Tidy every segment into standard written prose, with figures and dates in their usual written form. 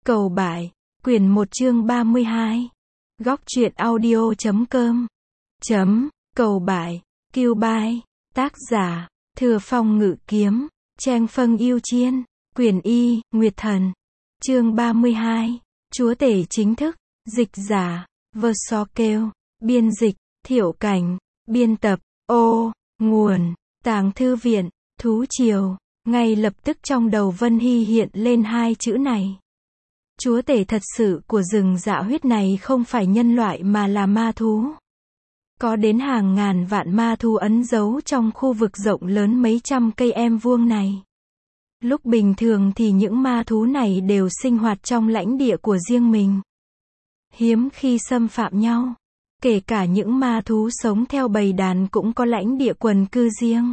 Cầu Bại, quyển 1 chương 32. Góc truyện audio.com. Cầu Bại, Kiêu Bai, tác giả, Thừa Phong Ngự Kiếm, Trang Phân Yêu Chiên, quyển Y, Nguyệt Thần. Chương 32. Chúa tể chính thức, dịch giả, Verso Kêu, biên dịch, Thiệu Cảnh, biên tập, nguồn, Tàng Thư Viện, Thú Triều. Ngay lập tức trong đầu Vân Hy hiện lên hai chữ này. Chúa tể thật sự của rừng dạ huyết này không phải nhân loại mà là ma thú. Có đến hàng ngàn vạn ma thú ẩn giấu trong khu vực rộng lớn mấy trăm cây em vuông này. Lúc bình thường thì những ma thú này đều sinh hoạt trong lãnh địa của riêng mình. Hiếm khi xâm phạm nhau. Kể cả những ma thú sống theo bầy đàn cũng có lãnh địa quần cư riêng.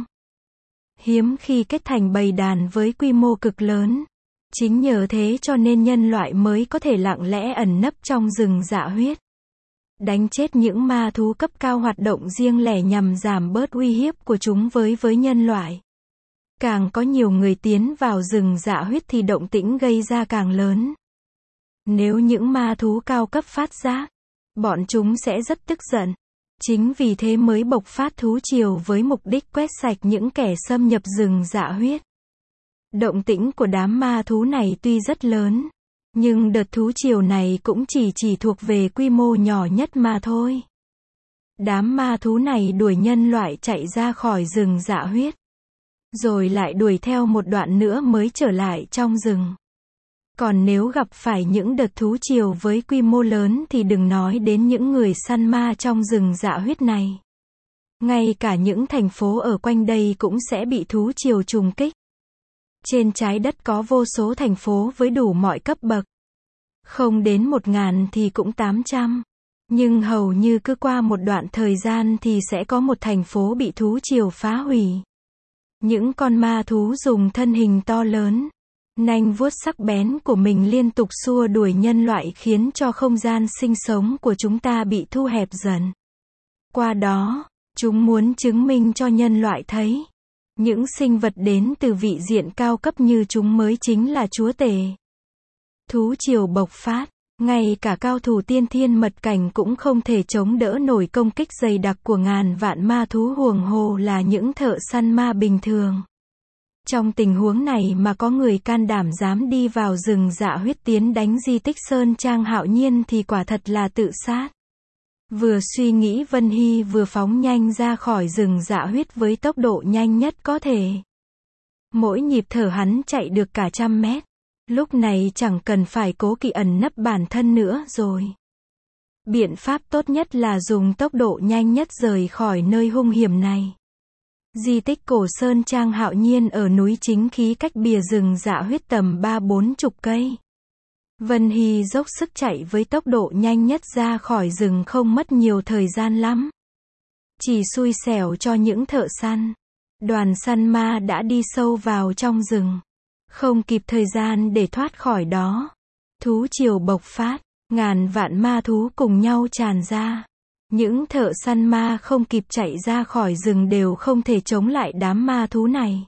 Hiếm khi kết thành bầy đàn với quy mô cực lớn. Chính nhờ thế cho nên nhân loại mới có thể lặng lẽ ẩn nấp trong rừng dạ huyết. Đánh chết những ma thú cấp cao hoạt động riêng lẻ nhằm giảm bớt uy hiếp của chúng với nhân loại. Càng có nhiều người tiến vào rừng dạ huyết thì động tĩnh gây ra càng lớn. Nếu những ma thú cao cấp phát giác, bọn chúng sẽ rất tức giận. Chính vì thế mới bộc phát thú triều với mục đích quét sạch những kẻ xâm nhập rừng dạ huyết. Động tĩnh của đám ma thú này tuy rất lớn, nhưng đợt thú triều này cũng chỉ thuộc về quy mô nhỏ nhất mà thôi. Đám ma thú này đuổi nhân loại chạy ra khỏi rừng dạ huyết, rồi lại đuổi theo một đoạn nữa mới trở lại trong rừng. Còn nếu gặp phải những đợt thú triều với quy mô lớn thì đừng nói đến những người săn ma trong rừng dạ huyết này. Ngay cả những thành phố ở quanh đây cũng sẽ bị thú triều trùng kích. Trên trái đất có vô số thành phố với đủ mọi cấp bậc. Không đến 1000 thì cũng 800. Nhưng hầu như cứ qua một đoạn thời gian thì sẽ có một thành phố bị thú triều phá hủy. Những con ma thú dùng thân hình to lớn, nanh vuốt sắc bén của mình liên tục xua đuổi nhân loại khiến cho không gian sinh sống của chúng ta bị thu hẹp dần. Qua đó, chúng muốn chứng minh cho nhân loại thấy, những sinh vật đến từ vị diện cao cấp như chúng mới chính là chúa tể. Thú triều bộc phát, ngay cả cao thủ tiên thiên mật cảnh cũng không thể chống đỡ nổi công kích dày đặc của ngàn vạn ma thú, huống hồ là những thợ săn ma bình thường. Trong tình huống này mà có người can đảm dám đi vào rừng dạ huyết tiến đánh di tích Sơn Trang Hạo Nhiên thì quả thật là tự sát. Vừa suy nghĩ Vân Hy vừa phóng nhanh ra khỏi rừng dạ huyết với tốc độ nhanh nhất có thể. Mỗi nhịp thở hắn chạy được cả 100 mét. Lúc này chẳng cần phải cố kỵ ẩn nấp bản thân nữa rồi. Biện pháp tốt nhất là dùng tốc độ nhanh nhất rời khỏi nơi hung hiểm này. Di tích cổ Sơn Trang Hạo Nhiên ở núi Chính Khí cách bìa rừng dạ huyết tầm 30-40 cây. Vân Hy dốc sức chạy với tốc độ nhanh nhất ra khỏi rừng không mất nhiều thời gian lắm. Chỉ xui xẻo cho những thợ săn. Đoàn săn ma đã đi sâu vào trong rừng. Không kịp thời gian để thoát khỏi đó. Thú triều bộc phát, ngàn vạn ma thú cùng nhau tràn ra. Những thợ săn ma không kịp chạy ra khỏi rừng đều không thể chống lại đám ma thú này.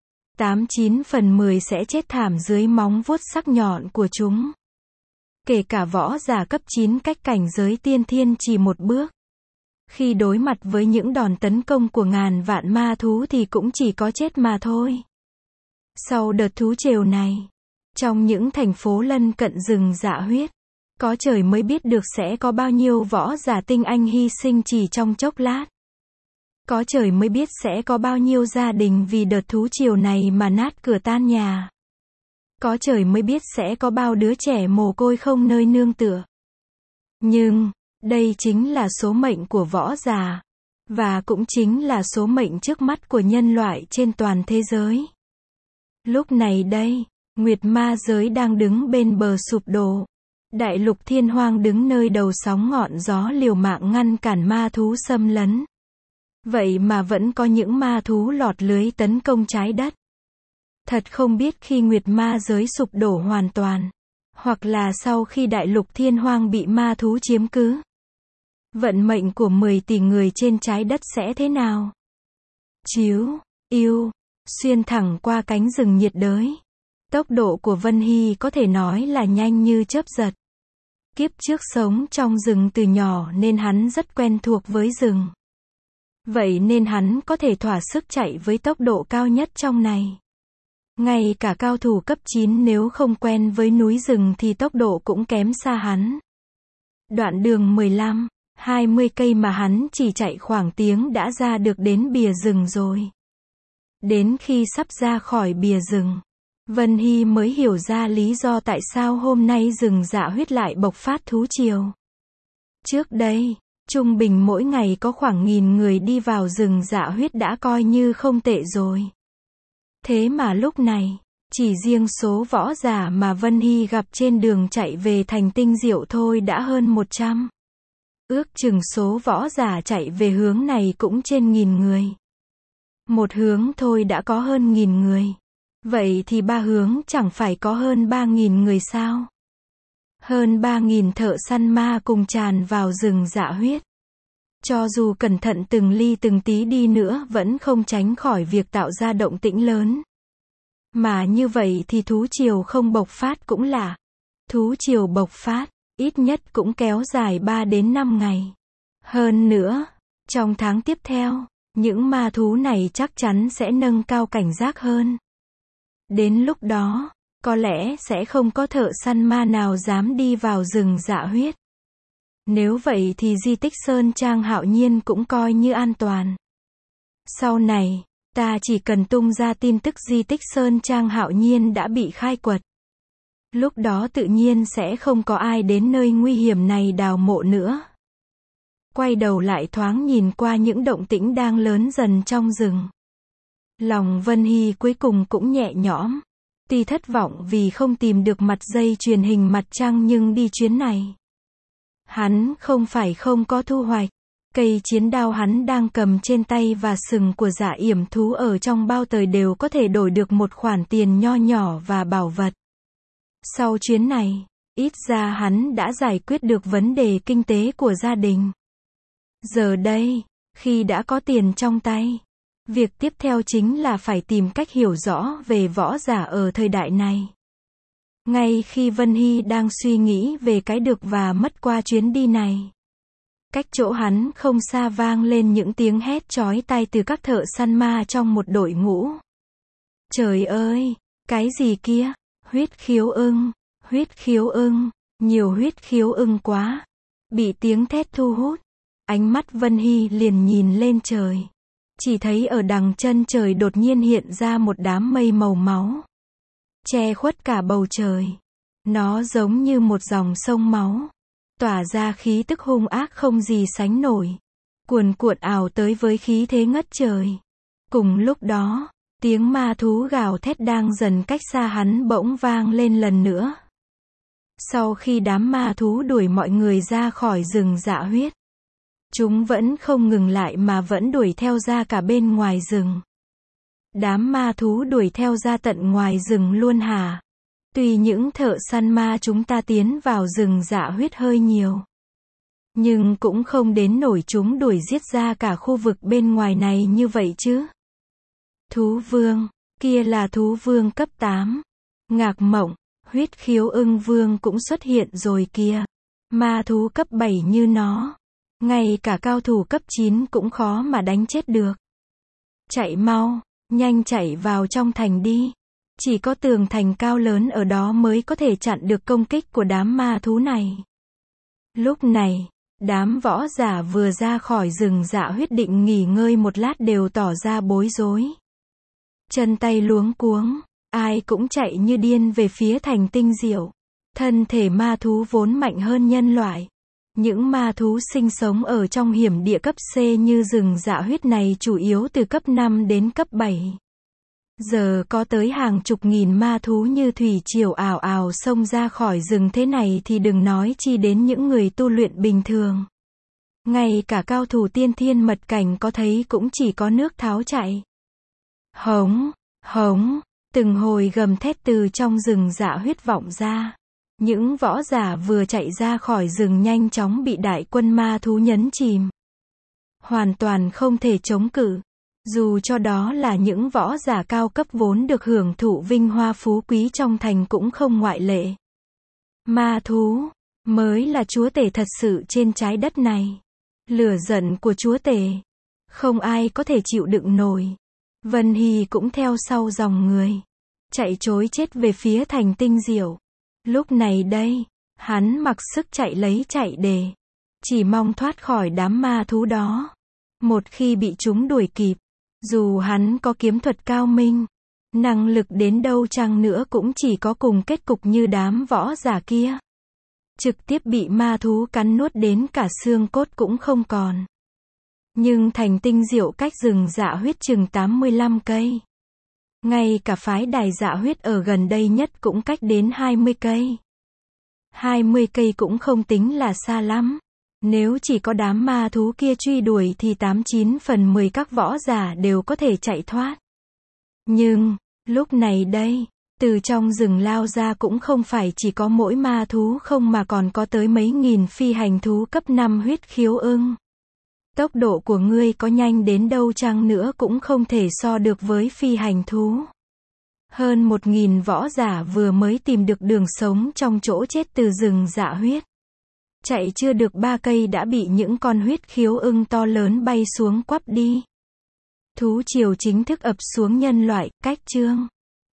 89 phần 10 sẽ chết thảm dưới móng vuốt sắc nhọn của chúng. Kể cả võ giả cấp 9 cách cảnh giới tiên thiên chỉ một bước. Khi đối mặt với những đòn tấn công của ngàn vạn ma thú thì cũng chỉ có chết mà thôi. Sau đợt thú triều này, trong những thành phố lân cận rừng dạ huyết, có trời mới biết được sẽ có bao nhiêu võ giả tinh anh hy sinh chỉ trong chốc lát. Có trời mới biết sẽ có bao nhiêu gia đình vì đợt thú triều này mà nát cửa tan nhà. Có trời mới biết sẽ có bao đứa trẻ mồ côi không nơi nương tựa. Nhưng, đây chính là số mệnh của võ giả. Và cũng chính là số mệnh trước mắt của nhân loại trên toàn thế giới. Lúc này đây, Nguyệt Ma giới đang đứng bên bờ sụp đổ. Đại lục Thiên Hoang đứng nơi đầu sóng ngọn gió liều mạng ngăn cản ma thú xâm lấn. Vậy mà vẫn có những ma thú lọt lưới tấn công trái đất. Thật không biết khi Nguyệt Ma giới sụp đổ hoàn toàn, hoặc là sau khi đại lục Thiên Hoang bị ma thú chiếm cứ, vận mệnh của 10 tỷ người trên trái đất sẽ thế nào? Chiếu, yêu, xuyên thẳng qua cánh rừng nhiệt đới. Tốc độ của Vân Hy có thể nói là nhanh như chớp giật. Kiếp trước sống trong rừng từ nhỏ nên hắn rất quen thuộc với rừng. Vậy nên hắn có thể thỏa sức chạy với tốc độ cao nhất trong này. Ngay cả cao thủ cấp 9 nếu không quen với núi rừng thì tốc độ cũng kém xa hắn. Đoạn đường 15, 20 cây mà hắn chỉ chạy khoảng tiếng đã ra được đến bìa rừng rồi. Đến khi sắp ra khỏi bìa rừng, Vân Hy mới hiểu ra lý do tại sao hôm nay rừng Dạ Huyết lại bộc phát thú triều. Trước đây, trung bình mỗi ngày có khoảng 1000 người đi vào rừng Dạ Huyết đã coi như không tệ rồi. Thế mà lúc này, chỉ riêng số võ giả mà Vân Hy gặp trên đường chạy về thành Tinh Diệu thôi đã hơn 100. Ước chừng số võ giả chạy về hướng này cũng trên 1000 người. Một hướng thôi đã có hơn 1000 người. Vậy thì 3 hướng chẳng phải có hơn 3000 người sao? Hơn 3000 thợ săn ma cùng tràn vào rừng Dạ Huyết. Cho dù cẩn thận từng ly từng tí đi nữa vẫn không tránh khỏi việc tạo ra động tĩnh lớn. Mà như vậy thì thú triều không bộc phát cũng lạ. Thú triều bộc phát, ít nhất cũng kéo dài 3 đến 5 ngày. Hơn nữa, trong tháng tiếp theo, những ma thú này chắc chắn sẽ nâng cao cảnh giác hơn. Đến lúc đó, có lẽ sẽ không có thợ săn ma nào dám đi vào rừng Dạ Huyết. Nếu vậy thì di tích Sơn Trang Hạo Nhiên cũng coi như an toàn. Sau này, ta chỉ cần tung ra tin tức di tích Sơn Trang Hạo Nhiên đã bị khai quật. Lúc đó tự nhiên sẽ không có ai đến nơi nguy hiểm này đào mộ nữa. Quay đầu lại thoáng nhìn qua những động tĩnh đang lớn dần trong rừng. Lòng Vân Hy cuối cùng cũng nhẹ nhõm. Tuy thất vọng vì không tìm được mặt dây truyền hình mặt trăng nhưng đi chuyến này, hắn không phải không có thu hoạch. Cây chiến đao hắn đang cầm trên tay và sừng của Dạ Yểm thú ở trong bao tời đều có thể đổi được một khoản tiền nho nhỏ và bảo vật. Sau chuyến này, ít ra hắn đã giải quyết được vấn đề kinh tế của gia đình. Giờ đây, khi đã có tiền trong tay, việc tiếp theo chính là phải tìm cách hiểu rõ về võ giả ở thời đại này. Ngay khi Vân Hy đang suy nghĩ về cái được và mất qua chuyến đi này, cách chỗ hắn không xa vang lên những tiếng hét chói tai từ các thợ săn ma trong một đội ngũ. Trời ơi, cái gì kia? Huyết khiếu ưng, huyết khiếu ưng, nhiều huyết khiếu ưng quá. Bị tiếng thét thu hút, ánh mắt Vân Hy liền nhìn lên trời. Chỉ thấy ở đằng chân trời đột nhiên hiện ra một đám mây màu máu, che khuất cả bầu trời. Nó giống như một dòng sông máu, tỏa ra khí tức hung ác không gì sánh nổi, cuồn cuộn ào tới với khí thế ngất trời. Cùng lúc đó, tiếng ma thú gào thét đang dần cách xa hắn bỗng vang lên lần nữa. Sau khi đám ma thú đuổi mọi người ra khỏi rừng Dạ Huyết, chúng vẫn không ngừng lại mà vẫn đuổi theo ra cả bên ngoài rừng. Đám ma thú đuổi theo ra tận ngoài rừng luôn hả? Tuy những thợ săn ma chúng ta tiến vào rừng Dạ Huyết hơi nhiều, nhưng cũng không đến nổi chúng đuổi giết ra cả khu vực bên ngoài này như vậy chứ. Thú vương, kia là thú vương cấp 8. Ngạc Mộng, huyết khiếu ưng vương cũng xuất hiện rồi kìa. Ma thú cấp 7 như nó, ngay cả cao thủ cấp 9 cũng khó mà đánh chết được. Chạy mau, nhanh chạy vào trong thành đi. Chỉ có tường thành cao lớn ở đó mới có thể chặn được công kích của đám ma thú này. Lúc này, đám võ giả vừa ra khỏi rừng Dạ Huyết định nghỉ ngơi một lát đều tỏ ra bối rối. Chân tay luống cuống, ai cũng chạy như điên về phía thành Tinh Diệu. Thân thể ma thú vốn mạnh hơn nhân loại. Những ma thú sinh sống ở trong hiểm địa cấp C như rừng Dạ Huyết này chủ yếu từ cấp 5 đến cấp 7. Giờ có tới hàng chục nghìn ma thú như thủy triều ào ào xông ra khỏi rừng thế này thì đừng nói chi đến những người tu luyện bình thường. Ngay cả cao thủ tiên thiên mật cảnh có thấy cũng chỉ có nước tháo chạy. Hống, hống, từng hồi gầm thét từ trong rừng Dạ Huyết vọng ra. Những võ giả vừa chạy ra khỏi rừng nhanh chóng bị đại quân ma thú nhấn chìm. Hoàn toàn không thể chống cự. Dù cho đó là những võ giả cao cấp vốn được hưởng thụ vinh hoa phú quý trong thành cũng không ngoại lệ. Ma thú mới là chúa tể thật sự trên trái đất này. Lửa giận của chúa tể không ai có thể chịu đựng nổi. Vân Hy cũng theo sau dòng người, chạy trối chết về phía thành Tinh Diệu. Lúc này đây, hắn mặc sức chạy lấy chạy để, chỉ mong thoát khỏi đám ma thú đó. Một khi bị chúng đuổi kịp, dù hắn có kiếm thuật cao minh, năng lực đến đâu chăng nữa cũng chỉ có cùng kết cục như đám võ giả kia. Trực tiếp bị ma thú cắn nuốt đến cả xương cốt cũng không còn. Nhưng thành Tinh Diệu cách rừng Dạ Huyết chừng 85 cây. Ngay cả phái đài Dạ Huyết ở gần đây nhất cũng cách đến 20 cây. 20 cây cũng không tính là xa lắm. Nếu chỉ có đám ma thú kia truy đuổi thì 89 phần 10 các võ giả đều có thể chạy thoát. Nhưng, lúc này đây, từ trong rừng lao ra cũng không phải chỉ có mỗi ma thú không mà còn có tới mấy nghìn phi hành thú cấp 5 huyết khiếu ưng. Tốc độ của ngươi có nhanh đến đâu chăng nữa cũng không thể so được với phi hành thú. Hơn 1000 võ giả vừa mới tìm được đường sống trong chỗ chết từ rừng Dạ Huyết. Chạy chưa được 3 cây đã bị những con huyết khiếu ưng to lớn bay xuống quắp đi. Thú triều chính thức ập xuống nhân loại, cách chương